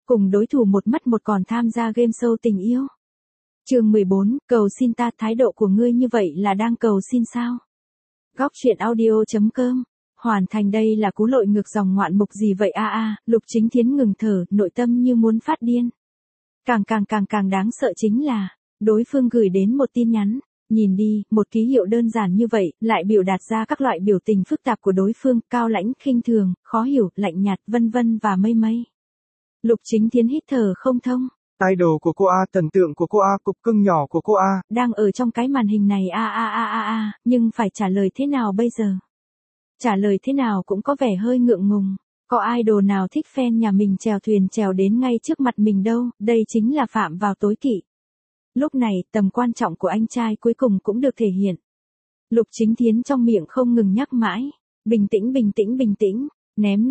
cùng đối thủ một mất một còn tham gia game show tình yêu. Chương 14, cầu xin ta, thái độ của ngươi như vậy là đang cầu xin sao? Góc truyện audio.com. Hoàn thành. Đây là cú lội ngược dòng ngoạn mục gì vậy a? Lục Chính Thiến ngừng thở, nội tâm như muốn phát điên. Càng đáng sợ chính là, đối phương gửi đến một tin nhắn. Nhìn đi, một ký hiệu đơn giản như vậy, lại biểu đạt ra các loại biểu tình phức tạp của đối phương, cao lãnh, khinh thường, khó hiểu, lạnh nhạt, vân vân và mây mây. Lục Chính Thiến hít thở không thông. Idol của cô A, thần tượng của cô A, cục cưng nhỏ của cô A. Đang ở trong cái màn hình này nhưng phải trả lời thế nào bây giờ? Trả lời thế nào cũng có vẻ hơi ngượng ngùng. Có idol nào thích fan nhà mình chèo thuyền chèo đến ngay trước mặt mình đâu, đây chính là phạm vào tối kỵ. Lúc này, tầm quan trọng của anh trai cuối cùng cũng được thể hiện. Lục Chính Thiến trong miệng không ngừng nhắc mãi. Bình tĩnh. Ném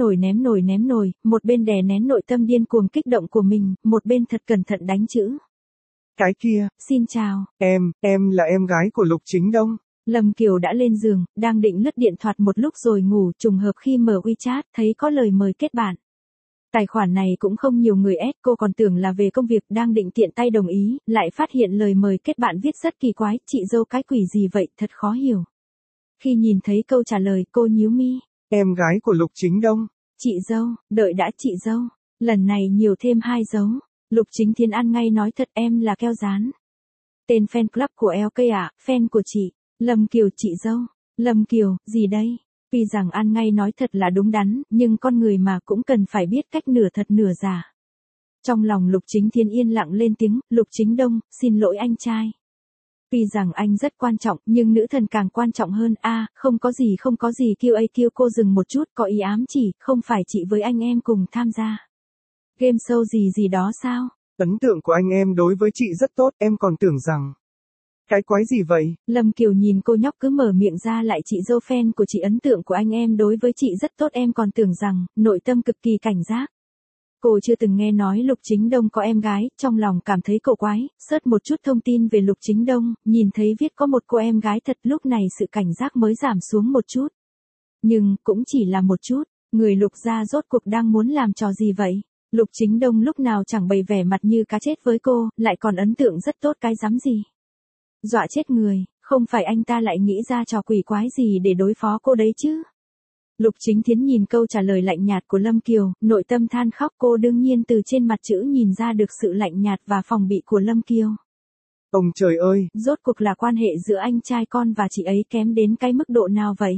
nồi, một bên đè nén nội tâm điên cuồng kích động của mình, một bên thật cẩn thận đánh chữ. Cái kia. Xin chào. Em là em gái của Lục Chính Đông. Lâm Kiều đã lên giường, đang định lướt điện thoại một lúc rồi ngủ, trùng hợp khi mở WeChat, thấy có lời mời kết bạn. Tài khoản này cũng không nhiều người add, cô còn tưởng là về công việc, đang định tiện tay đồng ý, lại phát hiện lời mời kết bạn viết rất kỳ quái, chị dâu cái quỷ gì vậy, thật khó hiểu. Khi nhìn thấy câu trả lời, cô nhíu mi. Em gái của Lục Chính Đông. Chị dâu, đợi đã chị dâu. Lần này nhiều thêm 2 dấu. Lục Chính Thiến ăn ngay nói thật, em là keo dán. Tên fan club của LK à, fan của chị. Lâm Kiều, chị dâu. Lâm Kiều, gì đây? Vì rằng ăn ngay nói thật là đúng đắn, nhưng con người mà cũng cần phải biết cách nửa thật nửa giả. Trong lòng Lục Chính Thiến yên lặng lên tiếng, Lục Chính Đông, xin lỗi anh trai. Vì rằng anh rất quan trọng, nhưng nữ thần càng quan trọng hơn. Không có gì kêu cô dừng một chút, có ý ám chỉ, không phải chị với anh em cùng tham gia game show gì đó sao? Ấn tượng của anh em đối với chị rất tốt, em còn tưởng rằng. Cái quái gì vậy? Lâm Kiều nhìn cô nhóc cứ mở miệng ra lại chị dâu fan của chị, ấn tượng của anh em đối với chị rất tốt, em còn tưởng rằng, nội tâm cực kỳ cảnh giác. Cô chưa từng nghe nói Lục Chính Đông có em gái, trong lòng cảm thấy cổ quái, search một chút thông tin về Lục Chính Đông, nhìn thấy viết có một cô em gái thật, lúc này sự cảnh giác mới giảm xuống một chút. Nhưng, cũng chỉ là một chút, người Lục gia rốt cuộc đang muốn làm trò gì vậy? Lục Chính Đông lúc nào chẳng bày vẻ mặt như cá chết với cô, lại còn ấn tượng rất tốt cái rắm gì? Dọa chết người, không phải anh ta lại nghĩ ra trò quỷ quái gì để đối phó cô đấy chứ? Lục Chính Thiến nhìn câu trả lời lạnh nhạt của Lâm Kiều, nội tâm than khóc, cô đương nhiên từ trên mặt chữ nhìn ra được sự lạnh nhạt và phòng bị của Lâm Kiều. Ông trời ơi! Rốt cuộc là quan hệ giữa anh trai con và chị ấy kém đến cái mức độ nào vậy?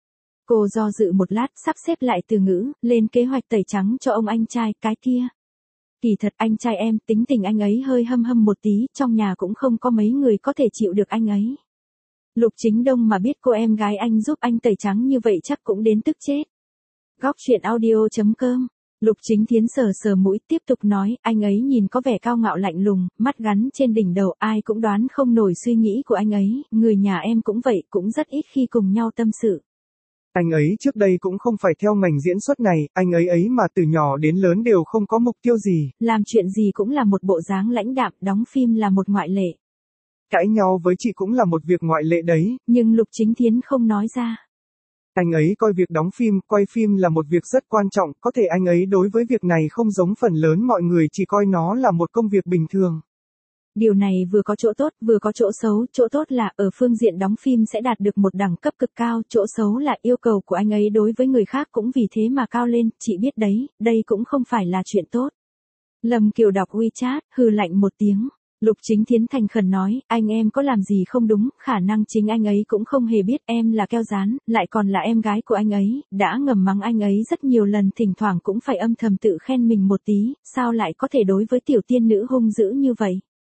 Cô do dự một lát, sắp xếp lại từ ngữ, lên kế hoạch tẩy trắng cho ông anh trai, cái kia. Kỳ thật anh trai em, tính tình anh ấy hơi hâm một tí, trong nhà cũng không có mấy người có thể chịu được anh ấy. Lục Chính Đông mà biết cô em gái anh giúp anh tẩy trắng như vậy chắc cũng đến tức chết. Góc truyện audio.com. Lục Chính Thiến sờ mũi tiếp tục nói, anh ấy nhìn có vẻ cao ngạo lạnh lùng, mắt gắn trên đỉnh đầu, ai cũng đoán không nổi suy nghĩ của anh ấy, người nhà em cũng vậy, cũng rất ít khi cùng nhau tâm sự. Anh ấy trước đây cũng không phải theo ngành diễn xuất này, anh ấy mà từ nhỏ đến lớn đều không có mục tiêu gì. Làm chuyện gì cũng là một bộ dáng lãnh đạm, đóng phim là một ngoại lệ. Cãi nhau với chị cũng là một việc ngoại lệ đấy. Nhưng Lục Chính Thiến không nói ra. Anh ấy coi việc đóng phim, quay phim là một việc rất quan trọng, có thể anh ấy đối với việc này không giống phần lớn mọi người, chỉ coi nó là một công việc bình thường. Điều này vừa có chỗ tốt, vừa có chỗ xấu, chỗ tốt là ở phương diện đóng phim sẽ đạt được một đẳng cấp cực cao, chỗ xấu là yêu cầu của anh ấy đối với người khác cũng vì thế mà cao lên, chị biết đấy, đây cũng không phải là chuyện tốt. Lâm Kiều đọc WeChat, hừ lạnh một tiếng. Lục Chính Thiến thành khẩn nói, anh em có làm gì không đúng, khả năng chính anh ấy cũng không hề biết em là keo dán, lại còn là em gái của anh ấy, đã ngầm mắng anh ấy rất nhiều lần, thỉnh thoảng cũng phải âm thầm tự khen mình một tí, sao lại có thể đối với tiểu tiên nữ hung dữ như vậy.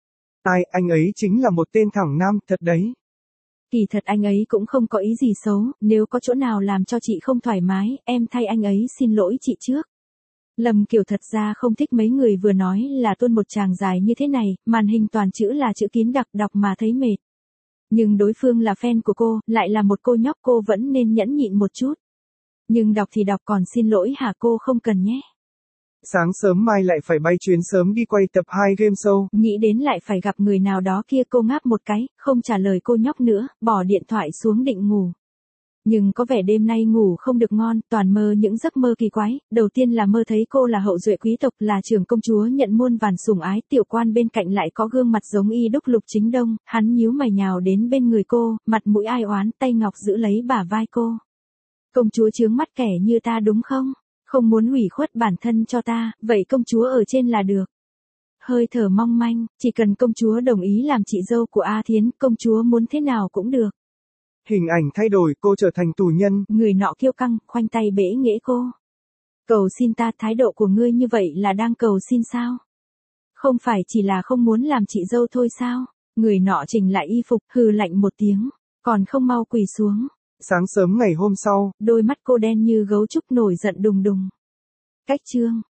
Anh ấy chính là một tên thẳng nam, thật đấy. Kỳ thật anh ấy cũng không có ý gì xấu, nếu có chỗ nào làm cho chị không thoải mái, em thay anh ấy xin lỗi chị trước. Lâm Kiều thật ra không thích mấy người vừa nói là tuôn một tràng dài như thế này, màn hình toàn chữ là chữ kín đặc, đọc mà thấy mệt. Nhưng đối phương là fan của cô, lại là một cô nhóc, cô vẫn nên nhẫn nhịn một chút. Nhưng đọc thì đọc, còn xin lỗi hả, cô không cần nhé. Sáng sớm mai lại phải bay chuyến sớm đi quay tập 2 game show. Nghĩ đến lại phải gặp người nào đó kia, cô ngáp một cái, không trả lời cô nhóc nữa, bỏ điện thoại xuống định ngủ. Nhưng có vẻ đêm nay ngủ không được ngon, toàn mơ những giấc mơ kỳ quái, đầu tiên là mơ thấy cô là hậu duệ quý tộc, là trưởng công chúa nhận muôn vàn sủng ái, tiểu quan bên cạnh lại có gương mặt giống y đúc Lục Chính Đông, hắn nhíu mày nhào đến bên người cô, mặt mũi ai oán, tay ngọc giữ lấy bả vai cô. Công chúa chướng mắt kẻ như ta đúng không? Không muốn hủy khuất bản thân cho ta, vậy công chúa ở trên là được. Hơi thở mong manh, chỉ cần công chúa đồng ý làm chị dâu của A Thiến, công chúa muốn thế nào cũng được. Hình ảnh thay đổi, cô trở thành tù nhân. Người nọ kiêu căng, khoanh tay bẽ nghễ cô. Cầu xin ta, thái độ của ngươi như vậy là đang cầu xin sao? Không phải chỉ là không muốn làm chị dâu thôi sao? Người nọ chỉnh lại y phục, hừ lạnh một tiếng, còn không mau quỳ xuống. Sáng sớm ngày hôm sau, đôi mắt cô đen như gấu trúc nổi giận đùng đùng. Cách chương